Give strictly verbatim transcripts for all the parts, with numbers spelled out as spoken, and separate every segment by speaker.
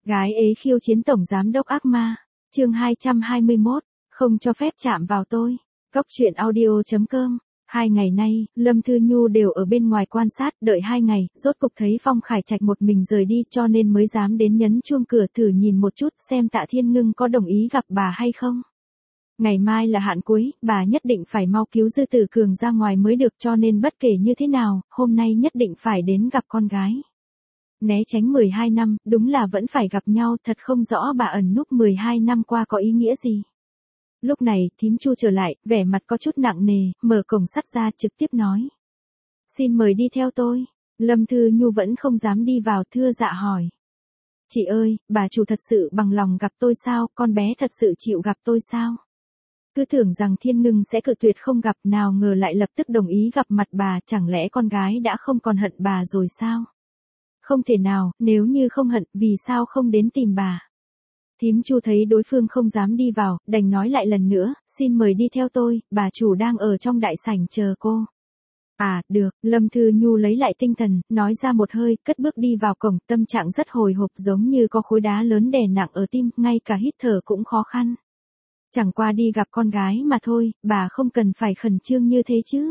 Speaker 1: Gái ế khiêu chiến tổng giám đốc ác ma. Chương hai trăm hai mươi mốt, không cho phép chạm vào tôi. Cóc truyện audio chấm com. Hai ngày nay, Lâm Thư Nhu đều ở bên ngoài quan sát, đợi hai ngày, rốt cục thấy Phong Khải Trạch một mình rời đi, cho nên mới dám đến nhấn chuông cửa thử nhìn một chút xem Tạ Thiên Ngưng có đồng ý gặp bà hay không. Ngày mai là hạn cuối, bà nhất định phải mau cứu Dư Tử Cường ra ngoài mới được, cho nên bất kể như thế nào, hôm nay nhất định phải đến gặp con gái. Né tránh mười hai năm, đúng là vẫn phải gặp nhau, thật không rõ bà ẩn núp mười hai năm qua có ý nghĩa gì. Lúc này, thím Chu trở lại, vẻ mặt có chút nặng nề, mở cổng sắt ra trực tiếp nói. Xin mời đi theo tôi. Lâm Thư Nhu vẫn không dám đi vào, thưa dạ hỏi. Chị ơi, bà chủ thật sự bằng lòng gặp tôi sao, con bé thật sự chịu gặp tôi sao? Cứ tưởng rằng Thiên Ngưng sẽ cự tuyệt không gặp, nào ngờ lại lập tức đồng ý gặp mặt bà, chẳng lẽ con gái đã không còn hận bà rồi sao? Không thể nào, nếu như không hận, vì sao không đến tìm bà? Thím Chu thấy đối phương không dám đi vào, đành nói lại lần nữa, xin mời đi theo tôi, bà chủ đang ở trong đại sảnh chờ cô. À, được, Lâm Thư Nhu lấy lại tinh thần, nói ra một hơi, cất bước đi vào cổng, tâm trạng rất hồi hộp giống như có khối đá lớn đè nặng ở tim, ngay cả hít thở cũng khó khăn. Chẳng qua đi gặp con gái mà thôi, bà không cần phải khẩn trương như thế chứ.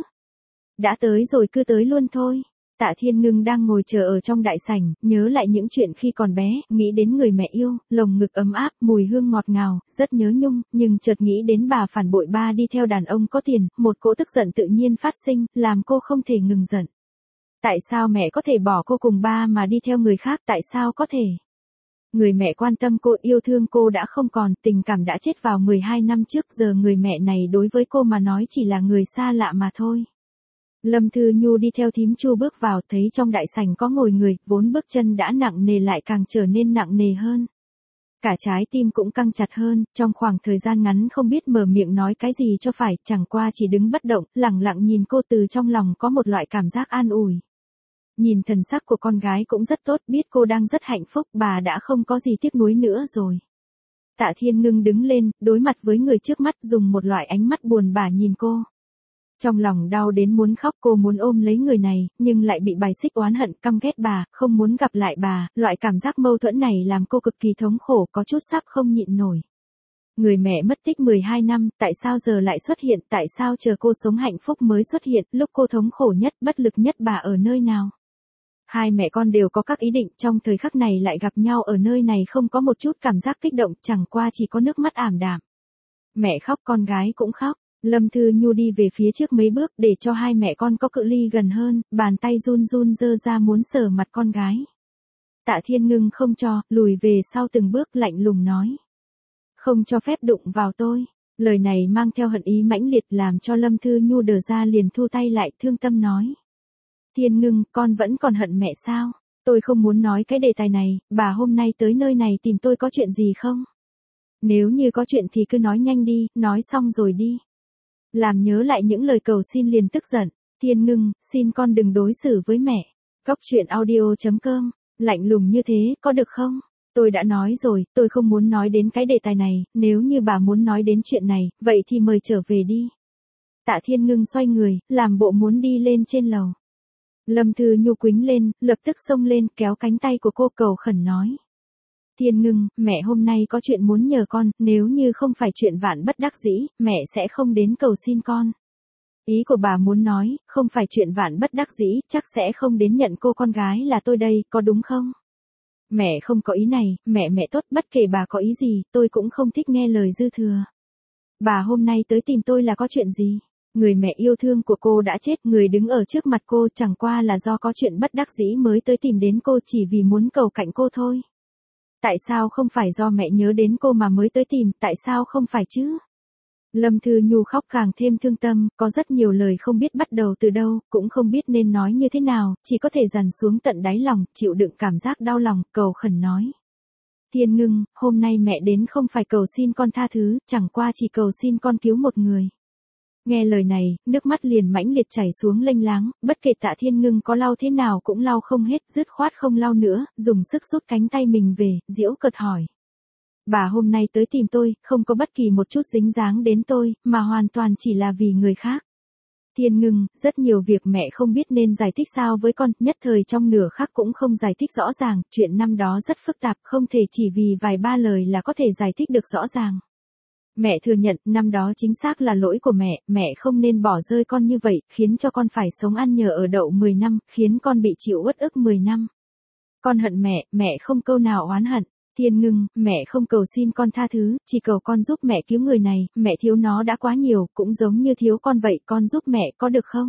Speaker 1: Đã tới rồi cứ tới luôn thôi. Tạ Thiên Ngưng đang ngồi chờ ở trong đại sảnh, nhớ lại những chuyện khi còn bé, nghĩ đến người mẹ yêu, lồng ngực ấm áp, mùi hương ngọt ngào, rất nhớ nhung, nhưng chợt nghĩ đến bà phản bội ba đi theo đàn ông có tiền, một cỗ tức giận tự nhiên phát sinh, làm cô không thể ngừng giận. Tại sao mẹ có thể bỏ cô cùng ba mà đi theo người khác, tại sao có thể? Người mẹ quan tâm cô, yêu thương cô đã không còn, tình cảm đã chết vào mười hai năm trước, giờ người mẹ này đối với cô mà nói chỉ là người xa lạ mà thôi. Lâm Thư Nhu đi theo thím Chu bước vào, thấy trong đại sảnh có ngồi người, vốn bước chân đã nặng nề lại càng trở nên nặng nề hơn. Cả trái tim cũng căng chặt hơn, trong khoảng thời gian ngắn không biết mở miệng nói cái gì cho phải, chẳng qua chỉ đứng bất động, lặng lặng nhìn cô, từ trong lòng có một loại cảm giác an ủi. Nhìn thần sắc của con gái cũng rất tốt, biết cô đang rất hạnh phúc, bà đã không có gì tiếc nuối nữa rồi. Tạ Thiên Ngưng đứng lên, đối mặt với người trước mắt, dùng một loại ánh mắt buồn bã nhìn cô. Trong lòng đau đến muốn khóc, cô muốn ôm lấy người này, nhưng lại bị bài xích, oán hận, căm ghét bà, không muốn gặp lại bà, loại cảm giác mâu thuẫn này làm cô cực kỳ thống khổ, có chút sắp không nhịn nổi. Người mẹ mất tích mười hai năm, tại sao giờ lại xuất hiện, tại sao chờ cô sống hạnh phúc mới xuất hiện, lúc cô thống khổ nhất, bất lực nhất bà ở nơi nào? Hai mẹ con đều có các ý định, trong thời khắc này lại gặp nhau ở nơi này không có một chút cảm giác kích động, chẳng qua chỉ có nước mắt ảm đạm. Mẹ khóc, con gái cũng khóc. Lâm Thư Nhu đi về phía trước mấy bước để cho hai mẹ con có cự ly gần hơn, bàn tay run run giơ ra muốn sờ mặt con gái. Tạ Thiên Ngưng không cho, lùi về sau từng bước, lạnh lùng nói. Không cho phép đụng vào tôi. Lời này mang theo hận ý mãnh liệt làm cho Lâm Thư Nhu đờ ra, liền thu tay lại, thương tâm nói. Thiên Ngưng, con vẫn còn hận mẹ sao? Tôi không muốn nói cái đề tài này, bà hôm nay tới nơi này tìm tôi có chuyện gì không? Nếu như có chuyện thì cứ nói nhanh đi, nói xong rồi đi. Làm nhớ lại những lời cầu xin liền tức giận. Thiên Ngưng, xin con đừng đối xử với mẹ. Cóc truyện audio chấm com. Lạnh lùng như thế, có được không? Tôi đã nói rồi, tôi không muốn nói đến cái đề tài này, nếu như bà muốn nói đến chuyện này, vậy thì mời trở về đi. Tạ Thiên Ngưng xoay người, làm bộ muốn đi lên trên lầu. Lâm Thư Nhu quýnh lên, lập tức xông lên, kéo cánh tay của cô, cầu khẩn nói. Thiên Ngưng, mẹ hôm nay có chuyện muốn nhờ con, nếu như không phải chuyện vạn bất đắc dĩ, mẹ sẽ không đến cầu xin con. Ý của bà muốn nói, không phải chuyện vạn bất đắc dĩ, chắc sẽ không đến nhận cô con gái là tôi đây, có đúng không? Mẹ không có ý này, mẹ mẹ tốt, bất kể bà có ý gì, tôi cũng không thích nghe lời dư thừa. Bà hôm nay tới tìm tôi là có chuyện gì? Người mẹ yêu thương của cô đã chết, người đứng ở trước mặt cô chẳng qua là do có chuyện bất đắc dĩ mới tới tìm đến cô, chỉ vì muốn cầu cạnh cô thôi. Tại sao không phải do mẹ nhớ đến cô mà mới tới tìm, tại sao không phải chứ? Lâm Thư Nhu khóc càng thêm thương tâm, có rất nhiều lời không biết bắt đầu từ đâu, cũng không biết nên nói như thế nào, chỉ có thể dằn xuống tận đáy lòng, chịu đựng cảm giác đau lòng, cầu khẩn nói. Thiên Ngưng, hôm nay mẹ đến không phải cầu xin con tha thứ, chẳng qua chỉ cầu xin con cứu một người. Nghe lời này, nước mắt liền mãnh liệt chảy xuống lênh láng, bất kể Tạ Thiên Ngưng có lau thế nào cũng lau không hết, dứt khoát không lau nữa, dùng sức rút cánh tay mình về, giễu cợt hỏi. Bà hôm nay tới tìm tôi, không có bất kỳ một chút dính dáng đến tôi, mà hoàn toàn chỉ là vì người khác. Thiên Ngưng, rất nhiều việc mẹ không biết nên giải thích sao với con, nhất thời trong nửa khắc cũng không giải thích rõ ràng, chuyện năm đó rất phức tạp, không thể chỉ vì vài ba lời là có thể giải thích được rõ ràng. Mẹ thừa nhận, năm đó chính xác là lỗi của mẹ, mẹ không nên bỏ rơi con như vậy, khiến cho con phải sống ăn nhờ ở đậu mười năm, khiến con bị chịu uất ức mười năm. Con hận mẹ, mẹ không câu nào oán hận. Thiên Ngưng, mẹ không cầu xin con tha thứ, chỉ cầu con giúp mẹ cứu người này, mẹ thiếu nó đã quá nhiều, cũng giống như thiếu con vậy, con giúp mẹ có được không?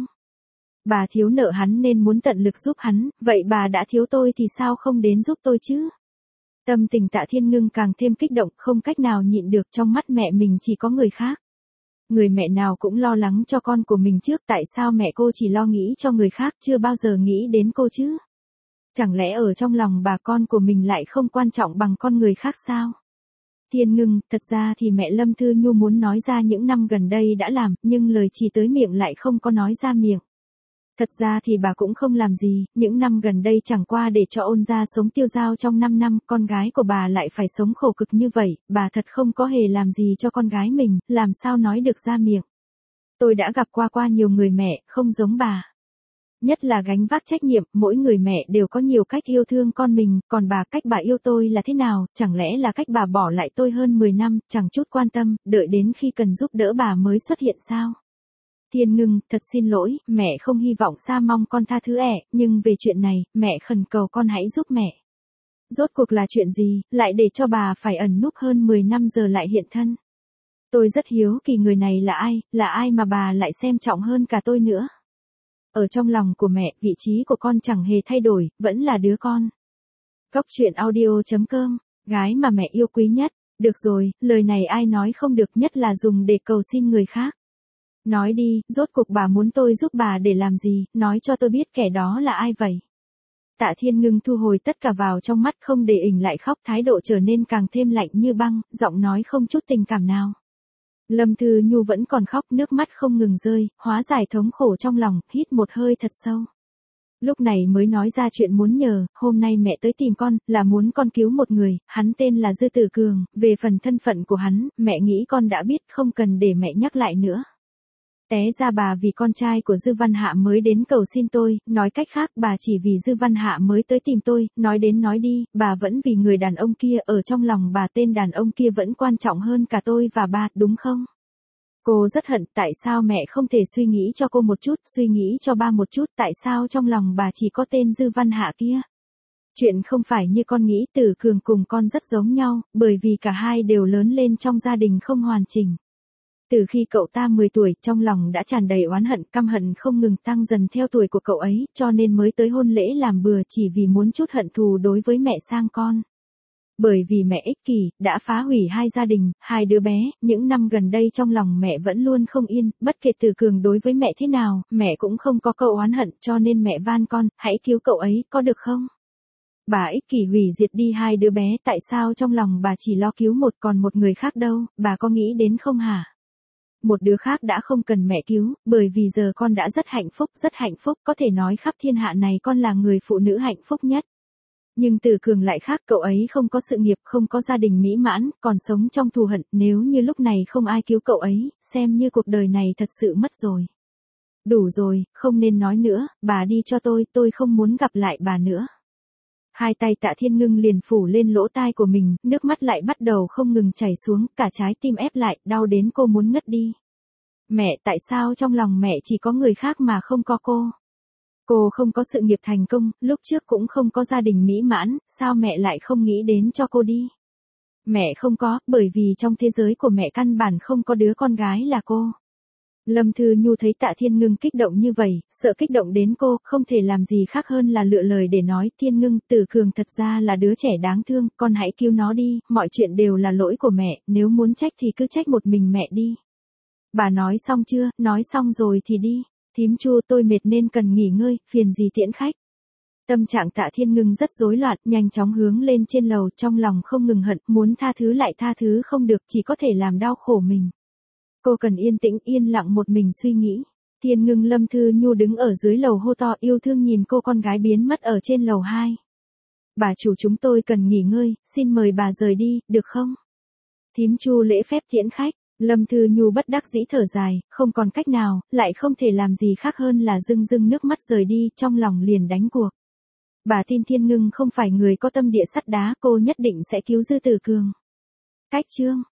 Speaker 1: Bà thiếu nợ hắn nên muốn tận lực giúp hắn, vậy bà đã thiếu tôi thì sao không đến giúp tôi chứ? Tâm tình Tạ Thiên Ngưng càng thêm kích động, không cách nào nhịn được, trong mắt mẹ mình chỉ có người khác. Người mẹ nào cũng lo lắng cho con của mình trước, tại sao mẹ cô chỉ lo nghĩ cho người khác, chưa bao giờ nghĩ đến cô chứ? Chẳng lẽ ở trong lòng bà con của mình lại không quan trọng bằng con người khác sao? Thiên Ngưng, thật ra thì mẹ Lâm Thư Nhu muốn nói ra những năm gần đây đã làm, nhưng lời chỉ tới miệng lại không có nói ra miệng. Thật ra thì bà cũng không làm gì, những năm gần đây chẳng qua để cho Ôn gia sống tiêu dao trong năm năm, con gái của bà lại phải sống khổ cực như vậy, bà thật không có hề làm gì cho con gái mình, làm sao nói được ra miệng. Tôi đã gặp qua qua nhiều người mẹ, không giống bà. Nhất là gánh vác trách nhiệm, mỗi người mẹ đều có nhiều cách yêu thương con mình, còn bà, cách bà yêu tôi là thế nào, chẳng lẽ là cách bà bỏ lại tôi hơn mười năm, chẳng chút quan tâm, đợi đến khi cần giúp đỡ bà mới xuất hiện sao? Thiên Ngưng, thật xin lỗi, mẹ không hy vọng xa mong con tha thứ ẻ, nhưng về chuyện này, mẹ khẩn cầu con hãy giúp mẹ. Rốt cuộc là chuyện gì, lại để cho bà phải ẩn núp hơn mười năm giờ lại hiện thân? Tôi rất hiếu kỳ người này là ai, là ai mà bà lại xem trọng hơn cả tôi nữa? Ở trong lòng của mẹ, vị trí của con chẳng hề thay đổi, vẫn là đứa con. Cốc truyện audio chấm com, gái mà mẹ yêu quý nhất. Được rồi, lời này ai nói không được, nhất là dùng để cầu xin người khác. Nói đi, rốt cuộc bà muốn tôi giúp bà để làm gì, nói cho tôi biết kẻ đó là ai vậy. Tạ Thiên Ngưng thu hồi tất cả vào trong mắt, không để ỉnh lại khóc, thái độ trở nên càng thêm lạnh như băng, giọng nói không chút tình cảm nào. Lâm Thư Nhu vẫn còn khóc, nước mắt không ngừng rơi, hóa giải thống khổ trong lòng, hít một hơi thật sâu. Lúc này mới nói ra chuyện muốn nhờ, hôm nay mẹ tới tìm con, là muốn con cứu một người, hắn tên là Dư Tử Cường, về phần thân phận của hắn, mẹ nghĩ con đã biết, không cần để mẹ nhắc lại nữa. Té ra bà vì con trai của Dư Văn Hạ mới đến cầu xin tôi, nói cách khác bà chỉ vì Dư Văn Hạ mới tới tìm tôi, nói đến nói đi, bà vẫn vì người đàn ông kia, ở trong lòng bà tên đàn ông kia vẫn quan trọng hơn cả tôi và bà, đúng không? Cô rất hận, tại sao mẹ không thể suy nghĩ cho cô một chút, suy nghĩ cho ba một chút, tại sao trong lòng bà chỉ có tên Dư Văn Hạ kia? Chuyện không phải như con nghĩ, Tử Cường cùng con rất giống nhau, bởi vì cả hai đều lớn lên trong gia đình không hoàn chỉnh. Từ khi cậu ta mười tuổi, trong lòng đã tràn đầy oán hận, căm hận không ngừng tăng dần theo tuổi của cậu ấy, cho nên mới tới hôn lễ làm bừa, chỉ vì muốn chút hận thù đối với mẹ sang con. Bởi vì mẹ ích kỷ, đã phá hủy hai gia đình, hai đứa bé, những năm gần đây trong lòng mẹ vẫn luôn không yên, bất kể Từ Cường đối với mẹ thế nào, mẹ cũng không có câu oán hận, cho nên mẹ van con, hãy cứu cậu ấy, có được không? Bà ích kỷ hủy diệt đi hai đứa bé, tại sao trong lòng bà chỉ lo cứu một, còn một người khác đâu, bà có nghĩ đến không hả? Một đứa khác đã không cần mẹ cứu, bởi vì giờ con đã rất hạnh phúc, rất hạnh phúc, có thể nói khắp thiên hạ này con là người phụ nữ hạnh phúc nhất. Nhưng Từ Cường lại khác, cậu ấy không có sự nghiệp, không có gia đình mỹ mãn, còn sống trong thù hận, nếu như lúc này không ai cứu cậu ấy, xem như cuộc đời này thật sự mất rồi. Đủ rồi, không nên nói nữa, bà đi cho tôi, tôi không muốn gặp lại bà nữa. Hai tay Tạ Thiên Ngưng liền phủ lên lỗ tai của mình, nước mắt lại bắt đầu không ngừng chảy xuống, cả trái tim ép lại, đau đến cô muốn ngất đi. Mẹ, tại sao trong lòng mẹ chỉ có người khác mà không có cô? Cô không có sự nghiệp thành công, lúc trước cũng không có gia đình mỹ mãn, sao mẹ lại không nghĩ đến cho cô đi? Mẹ không có, bởi vì trong thế giới của mẹ căn bản không có đứa con gái là cô. Lâm Thư Nhu thấy Tạ Thiên Ngưng kích động như vậy, sợ kích động đến cô, không thể làm gì khác hơn là lựa lời để nói, Thiên Ngưng, Tử Cường thật ra là đứa trẻ đáng thương, con hãy cứu nó đi, mọi chuyện đều là lỗi của mẹ, nếu muốn trách thì cứ trách một mình mẹ đi. Bà nói xong chưa, nói xong rồi thì đi, thím Chu, tôi mệt nên cần nghỉ ngơi, phiền gì tiễn khách. Tâm trạng Tạ Thiên Ngưng rất rối loạn, nhanh chóng hướng lên trên lầu, trong lòng không ngừng hận, muốn tha thứ lại tha thứ không được, chỉ có thể làm đau khổ mình. Cô cần yên tĩnh, yên lặng một mình suy nghĩ. Thiên Ngưng, Lâm Thư Nhu đứng ở dưới lầu hô to yêu thương nhìn cô con gái biến mất ở trên lầu hai. Bà chủ, chúng tôi cần nghỉ ngơi, xin mời bà rời đi, được không? Thím Chu lễ phép tiễn khách. Lâm Thư Nhu bất đắc dĩ thở dài, không còn cách nào, lại không thể làm gì khác hơn là rưng rưng nước mắt rời đi, trong lòng liền đánh cuộc. Bà tin Thiên Ngưng không phải người có tâm địa sắt đá, cô nhất định sẽ cứu Dư Tử Cường. Cách chương